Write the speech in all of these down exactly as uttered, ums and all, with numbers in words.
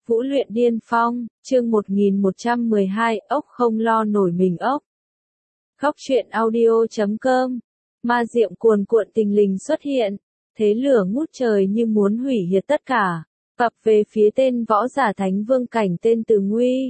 Vũ luyện điên phong, chương một nghìn một trăm mười hai, ốc không lo nổi mình ốc. Góc truyện audio chấm com, ma diệm cuồn cuộn tình lình xuất hiện, thế lửa ngút trời như muốn hủy diệt tất cả, vập về phía tên võ giả thánh vương cảnh tên Từ Nguy.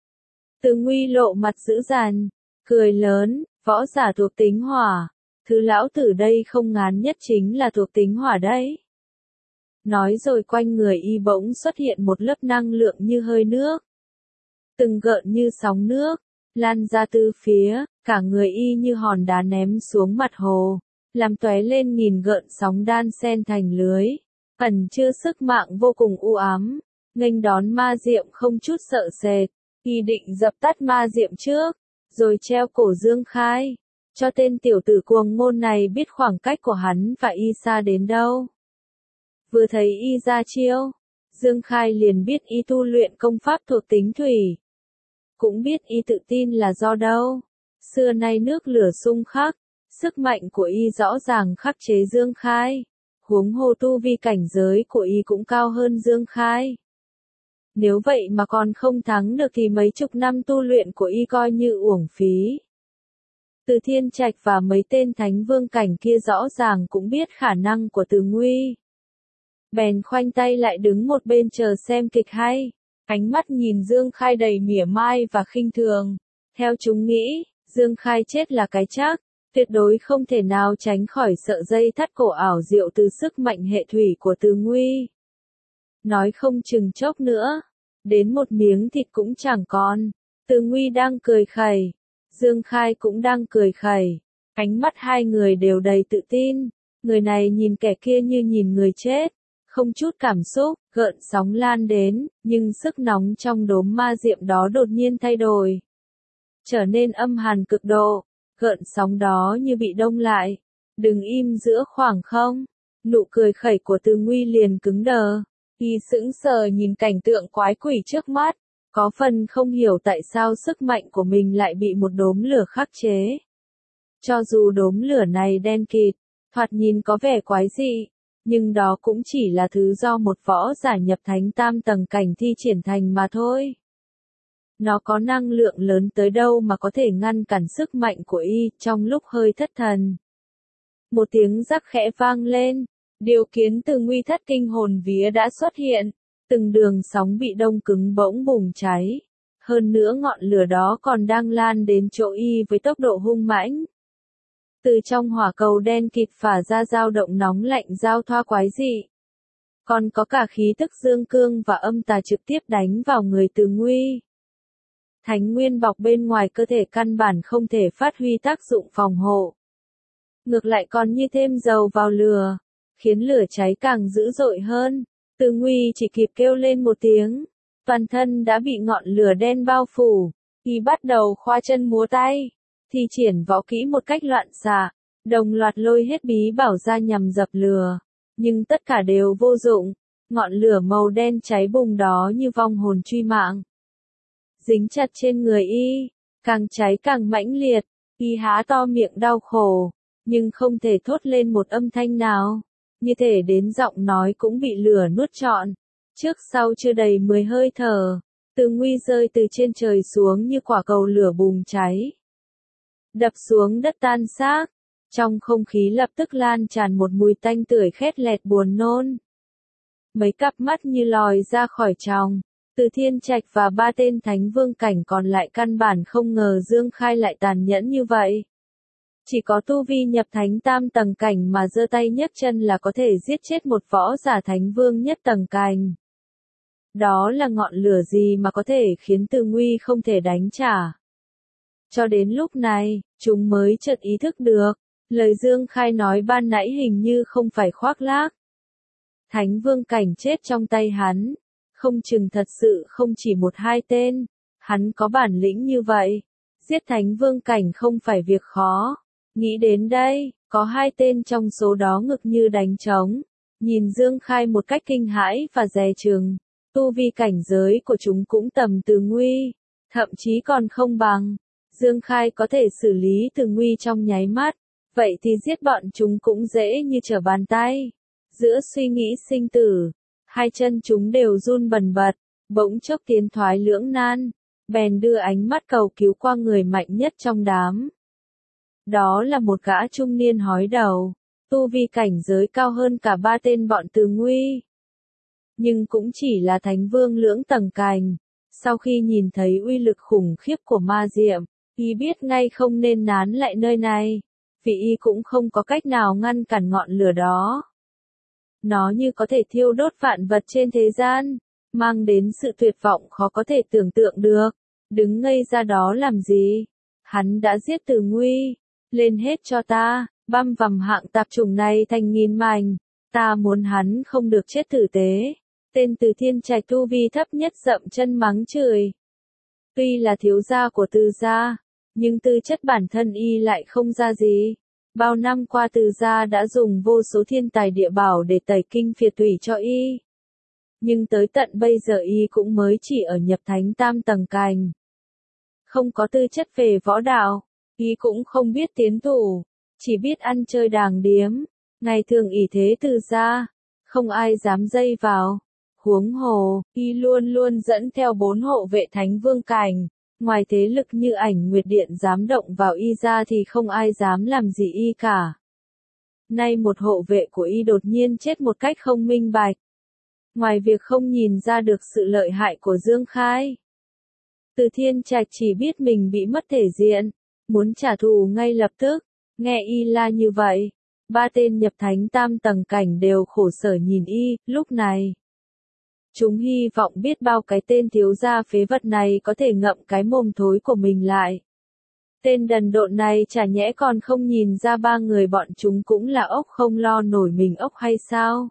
Từ Nguy lộ mặt dữ dằn, cười lớn, võ giả thuộc tính hỏa, thứ lão tử đây không ngán nhất chính là thuộc tính hỏa đấy. Nói rồi quanh người y bỗng xuất hiện một lớp năng lượng như hơi nước. Từng gợn như sóng nước, lan ra từ phía, cả người y như hòn đá ném xuống mặt hồ, làm tóe lên nghìn gợn sóng đan xen thành lưới, ẩn chứa sức mạng vô cùng u ám, nghênh đón ma diệm không chút sợ sệt, y định dập tắt ma diệm trước, rồi treo cổ Dương Khai, cho tên tiểu tử cuồng ngôn này biết khoảng cách của hắn và y xa đến đâu. Vừa thấy y ra chiêu, Dương Khai liền biết y tu luyện công pháp thuộc tính thủy. Cũng biết y tự tin là do đâu. Xưa nay nước lửa xung khắc, sức mạnh của y rõ ràng khắc chế Dương Khai. Huống hồ tu vi cảnh giới của y cũng cao hơn Dương Khai. Nếu vậy mà còn không thắng được thì mấy chục năm tu luyện của y coi như uổng phí. Từ Thiên Trạch và mấy tên thánh vương cảnh kia rõ ràng cũng biết khả năng của Từ Nguy. Bèn khoanh tay lại đứng một bên chờ xem kịch hay, ánh mắt nhìn Dương Khai đầy mỉa mai và khinh thường. Theo chúng nghĩ, Dương Khai chết là cái chắc, tuyệt đối không thể nào tránh khỏi sợi dây thắt cổ ảo diệu từ sức mạnh hệ thủy của Từ Nguy. Nói không chừng chốc nữa, đến một miếng thịt cũng chẳng còn. Từ Nguy đang cười khẩy, Dương Khai cũng đang cười khẩy, ánh mắt hai người đều đầy tự tin, người này nhìn kẻ kia như nhìn người chết. Không chút cảm xúc, gợn sóng lan đến, nhưng sức nóng trong đốm ma diệm đó đột nhiên thay đổi. Trở nên âm hàn cực độ, gợn sóng đó như bị đông lại, đứng im giữa khoảng không. Nụ cười khẩy của Từ Nguy liền cứng đờ, y sững sờ nhìn cảnh tượng quái quỷ trước mắt, có phần không hiểu tại sao sức mạnh của mình lại bị một đốm lửa khắc chế. Cho dù đốm lửa này đen kịt, thoạt nhìn có vẻ quái dị, nhưng đó cũng chỉ là thứ do một võ giả nhập thánh tam tầng cảnh thi triển thành mà thôi. Nó có năng lượng lớn tới đâu mà có thể ngăn cản sức mạnh của y trong lúc hơi thất thần. Một tiếng rắc khẽ vang lên, điều khiến Từ Nguy thất kinh hồn vía đã xuất hiện, từng đường sóng bị đông cứng bỗng bùng cháy. Hơn nữa ngọn lửa đó còn đang lan đến chỗ y với tốc độ hung mãnh. Từ trong hỏa cầu đen kịt phả ra dao động nóng lạnh giao thoa quái dị. Còn có cả khí tức dương cương và âm tà trực tiếp đánh vào người Từ Nguy. Thánh nguyên bọc bên ngoài cơ thể căn bản không thể phát huy tác dụng phòng hộ. Ngược lại còn như thêm dầu vào lửa, khiến lửa cháy càng dữ dội hơn. Từ Nguy chỉ kịp kêu lên một tiếng, toàn thân đã bị ngọn lửa đen bao phủ, y bắt đầu khoa chân múa tay. Thi triển võ kỹ một cách loạn xạ, đồng loạt lôi hết bí bảo ra nhằm dập lửa, nhưng tất cả đều vô dụng, ngọn lửa màu đen cháy bùng đó như vong hồn truy mạng. Dính chặt trên người y, càng cháy càng mãnh liệt, y há to miệng đau khổ, nhưng không thể thốt lên một âm thanh nào, như thể đến giọng nói cũng bị lửa nuốt trọn. Trước sau chưa đầy mười hơi thở, Từ Nguy rơi từ trên trời xuống như quả cầu lửa bùng cháy. Đập xuống đất tan xác, trong không khí lập tức lan tràn một mùi tanh tưởi khét lẹt buồn nôn. Mấy cặp mắt như lòi ra khỏi tròng, Từ Thiên Trạch và ba tên thánh vương cảnh còn lại căn bản không ngờ Dương Khai lại tàn nhẫn như vậy. Chỉ có tu vi nhập thánh tam tầng cảnh mà giơ tay nhấc chân là có thể giết chết một võ giả thánh vương nhất tầng cảnh. Đó là ngọn lửa gì mà có thể khiến Từ Nguy không thể đánh trả. Cho đến lúc này, chúng mới chợt ý thức được, lời Dương Khai nói ban nãy hình như không phải khoác lác. Thánh vương cảnh chết trong tay hắn, không chừng thật sự không chỉ một hai tên, hắn có bản lĩnh như vậy, giết thánh vương cảnh không phải việc khó. Nghĩ đến đây, có hai tên trong số đó ngực như đánh trống, nhìn Dương Khai một cách kinh hãi và dè chừng, tu vi cảnh giới của chúng cũng tầm Từ Nguy, thậm chí còn không bằng. Dương Khai có thể xử lý Từ Nguy trong nháy mắt, vậy thì giết bọn chúng cũng dễ như trở bàn tay. Giữa suy nghĩ sinh tử, hai chân chúng đều run bần bật, bỗng chốc tiến thoái lưỡng nan, bèn đưa ánh mắt cầu cứu qua người mạnh nhất trong đám. Đó là một gã trung niên hói đầu, tu vi cảnh giới cao hơn cả ba tên bọn Từ Nguy. Nhưng cũng chỉ là thánh vương lưỡng tầng cành. Sau khi nhìn thấy uy lực khủng khiếp của ma diệm, y biết ngay không nên nán lại nơi này, vì y cũng không có cách nào ngăn cản ngọn lửa đó. Nó như có thể thiêu đốt vạn vật trên thế gian, mang đến sự tuyệt vọng khó có thể tưởng tượng được. Đứng ngây ra đó làm gì? Hắn đã giết Từ Nguy, lên hết cho ta, băm vằm hạng tạp chủng này thành nghìn mảnh, ta muốn hắn không được chết tử tế. Tên Từ Thiên Trạch tu vi thấp nhất dậm chân mắng chửi. Tuy là thiếu gia của Từ gia, nhưng tư chất bản thân y lại không ra gì. Bao năm qua Từ gia đã dùng vô số thiên tài địa bảo để tẩy kinh phiệt tủy cho y. Nhưng tới tận bây giờ y cũng mới chỉ ở nhập thánh tam tầng cành. Không có tư chất về võ đạo, y cũng không biết tiến thủ, chỉ biết ăn chơi đàng điếm, ngày thường ỷ thế Từ gia, không ai dám dây vào. Huống hồ, y luôn luôn dẫn theo bốn hộ vệ thánh vương cảnh, ngoài thế lực như Ảnh Nguyệt Điện dám động vào y ra thì không ai dám làm gì y cả. Nay một hộ vệ của y đột nhiên chết một cách không minh bạch. Ngoài việc không nhìn ra được sự lợi hại của Dương Khai, Từ Thiên Trạch chỉ biết mình bị mất thể diện, muốn trả thù ngay lập tức. Nghe y la như vậy, ba tên nhập thánh tam tầng cảnh đều khổ sở nhìn y. Lúc này chúng hy vọng biết bao cái tên thiếu gia phế vật này có thể ngậm cái mồm thối của mình lại. Tên đần độn này chả nhẽ còn không nhìn ra ba người bọn chúng cũng là ốc không lo nổi mình ốc hay sao?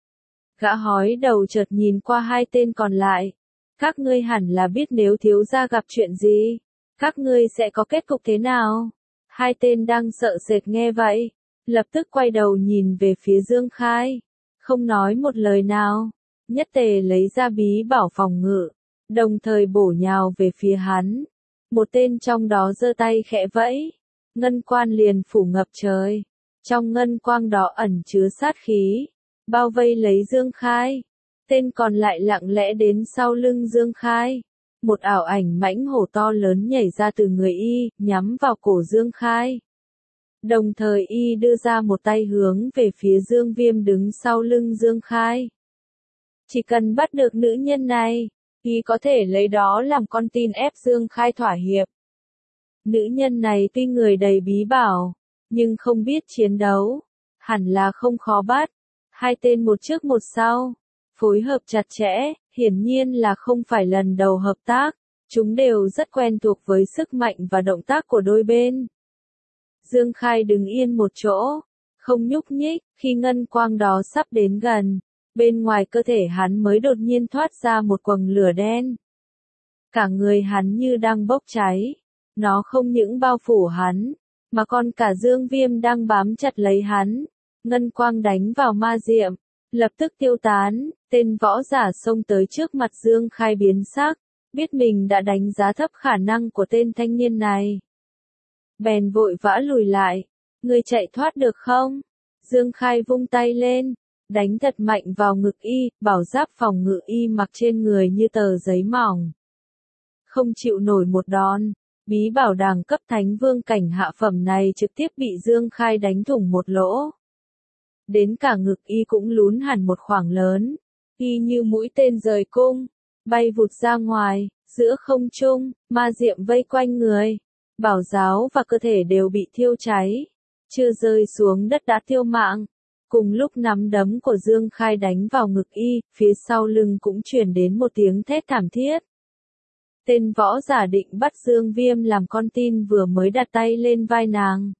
Gã hói đầu chợt nhìn qua hai tên còn lại. Các ngươi hẳn là biết nếu thiếu gia gặp chuyện gì, các ngươi sẽ có kết cục thế nào? Hai tên đang sợ sệt nghe vậy, lập tức quay đầu nhìn về phía Dương Khai, không nói một lời nào. Nhất tề lấy ra bí bảo phòng ngự, đồng thời bổ nhào về phía hắn. Một tên trong đó giơ tay khẽ vẫy, ngân quan liền phủ ngập trời. Trong ngân quang đó ẩn chứa sát khí, bao vây lấy Dương Khai. Tên còn lại lặng lẽ đến sau lưng Dương Khai. Một ảo ảnh mãnh hổ to lớn nhảy ra từ người y, nhắm vào cổ Dương Khai. Đồng thời y đưa ra một tay hướng về phía Dương Viêm đứng sau lưng Dương Khai. Chỉ cần bắt được nữ nhân này, y có thể lấy đó làm con tin ép Dương Khai thỏa hiệp. Nữ nhân này tuy người đầy bí bảo, nhưng không biết chiến đấu, hẳn là không khó bắt. Hai tên một trước một sau, phối hợp chặt chẽ, hiển nhiên là không phải lần đầu hợp tác, chúng đều rất quen thuộc với sức mạnh và động tác của đôi bên. Dương Khai đứng yên một chỗ, không nhúc nhích, khi ngân quang đó sắp đến gần. Bên ngoài cơ thể hắn mới đột nhiên thoát ra một quầng lửa đen. Cả người hắn như đang bốc cháy. Nó không những bao phủ hắn, mà còn cả Dương Viêm đang bám chặt lấy hắn. Ngân quang đánh vào ma diệm, lập tức tiêu tán. Tên võ giả xông tới trước mặt Dương Khai biến sắc, biết mình đã đánh giá thấp khả năng của tên thanh niên này. Bèn vội vã lùi lại. Người chạy thoát được không? Dương Khai vung tay lên, đánh thật mạnh vào ngực y, bảo giáp phòng ngự y mặc trên người như tờ giấy mỏng. Không chịu nổi một đòn, bí bảo đẳng cấp thánh vương cảnh hạ phẩm này trực tiếp bị Dương Khai đánh thủng một lỗ. Đến cả ngực y cũng lún hẳn một khoảng lớn, y như mũi tên rời cung, bay vụt ra ngoài, giữa không trung, ma diệm vây quanh người, bảo giáo và cơ thể đều bị thiêu cháy, chưa rơi xuống đất đã tiêu mạng. Cùng lúc nắm đấm của Dương Khai đánh vào ngực y, phía sau lưng cũng truyền đến một tiếng thét thảm thiết. Tên võ giả định bắt Dương Viêm làm con tin vừa mới đặt tay lên vai nàng.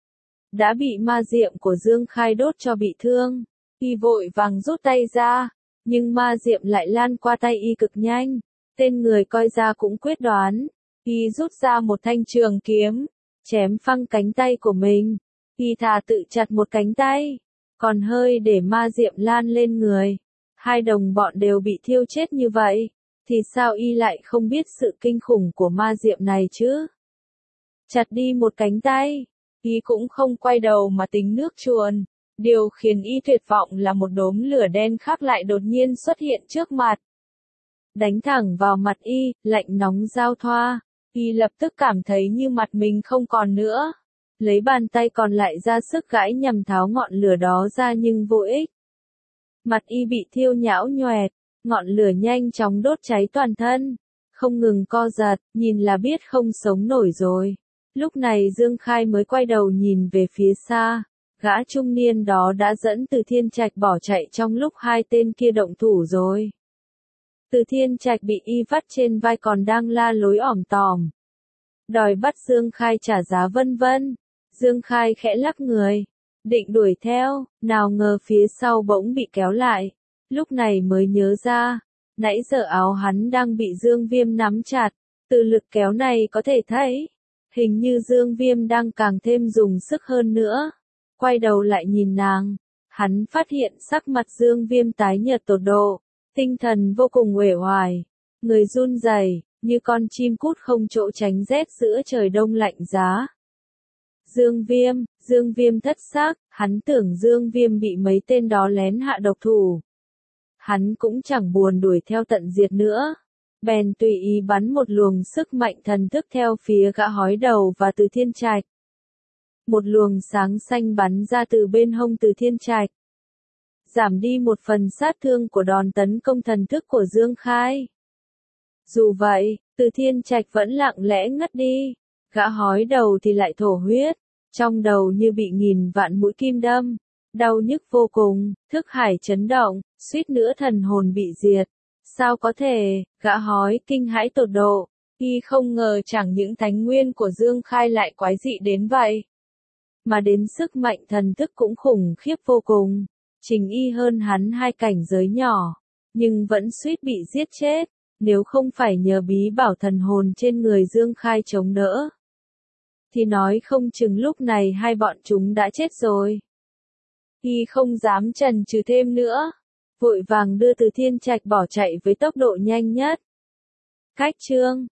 Đã bị ma diệm của Dương Khai đốt cho bị thương, y vội vàng rút tay ra, nhưng ma diệm lại lan qua tay y cực nhanh. Tên người coi ra cũng quyết đoán, y rút ra một thanh trường kiếm, chém phăng cánh tay của mình. Y thà tự chặt một cánh tay, còn hơi để ma diệm lan lên người. Hai đồng bọn đều bị thiêu chết như vậy, thì sao y lại không biết sự kinh khủng của ma diệm này chứ? Chặt đi một cánh tay, y cũng không quay đầu mà tính nước chuồn. Điều khiến y tuyệt vọng là một đốm lửa đen khác lại đột nhiên xuất hiện trước mặt. đánh thẳng vào mặt y, lạnh nóng giao thoa. Y lập tức cảm thấy như mặt mình không còn nữa. Lấy bàn tay còn lại ra sức gãi nhằm tháo ngọn lửa đó ra nhưng vô ích. Mặt y bị thiêu nhão nhoẹt, ngọn lửa nhanh chóng đốt cháy toàn thân. Không ngừng co giật, nhìn là biết không sống nổi rồi. Lúc này Dương Khai mới quay đầu nhìn về phía xa. Gã trung niên đó đã dẫn Từ Thiên Trạch bỏ chạy trong lúc hai tên kia động thủ rồi. Từ Thiên Trạch bị y vắt trên vai còn đang la lối ỏm tòm. Đòi bắt Dương Khai trả giá vân vân. Dương Khai khẽ lắc người. Định đuổi theo, nào ngờ phía sau bỗng bị kéo lại. Lúc này mới nhớ ra. Nãy giờ áo hắn đang bị Dương Viêm nắm chặt. Từ lực kéo này có thể thấy. Hình như Dương Viêm đang càng thêm dùng sức hơn nữa. Quay đầu lại nhìn nàng. Hắn phát hiện sắc mặt Dương Viêm tái nhợt tột độ. Tinh thần vô cùng uể oải. Người run rẩy như con chim cút không chỗ tránh rét giữa trời đông lạnh giá. Dương Viêm, Dương Viêm thất xác, hắn tưởng Dương Viêm bị mấy tên đó lén hạ độc thủ. Hắn cũng chẳng buồn đuổi theo tận diệt nữa. Bèn tùy ý bắn một luồng sức mạnh thần thức theo phía gã hói đầu và Từ Thiên Trạch. Một luồng sáng xanh bắn ra từ bên hông Từ Thiên Trạch. Giảm đi một phần sát thương của đòn tấn công thần thức của Dương Khai. Dù vậy, Từ Thiên Trạch vẫn lặng lẽ ngất đi. Gã hói đầu thì lại thổ huyết. Trong đầu như bị nghìn vạn mũi kim đâm. Đau nhức vô cùng, thức hải chấn động, suýt nữa thần hồn bị diệt. Sao có thể, gã hói kinh hãi tột độ. Y không ngờ chẳng những thánh nguyên của Dương Khai lại quái dị đến vậy. Mà đến sức mạnh thần thức cũng khủng khiếp vô cùng. Trình y hơn hắn hai cảnh giới nhỏ. Nhưng vẫn suýt bị giết chết. Nếu không phải nhờ bí bảo thần hồn trên người Dương Khai chống đỡ. Thì nói không chừng lúc này hai bọn chúng đã chết rồi. Y không dám chần chừ thêm nữa. Vội vàng đưa Từ Thiên Trạch bỏ chạy với tốc độ nhanh nhất. Cách chương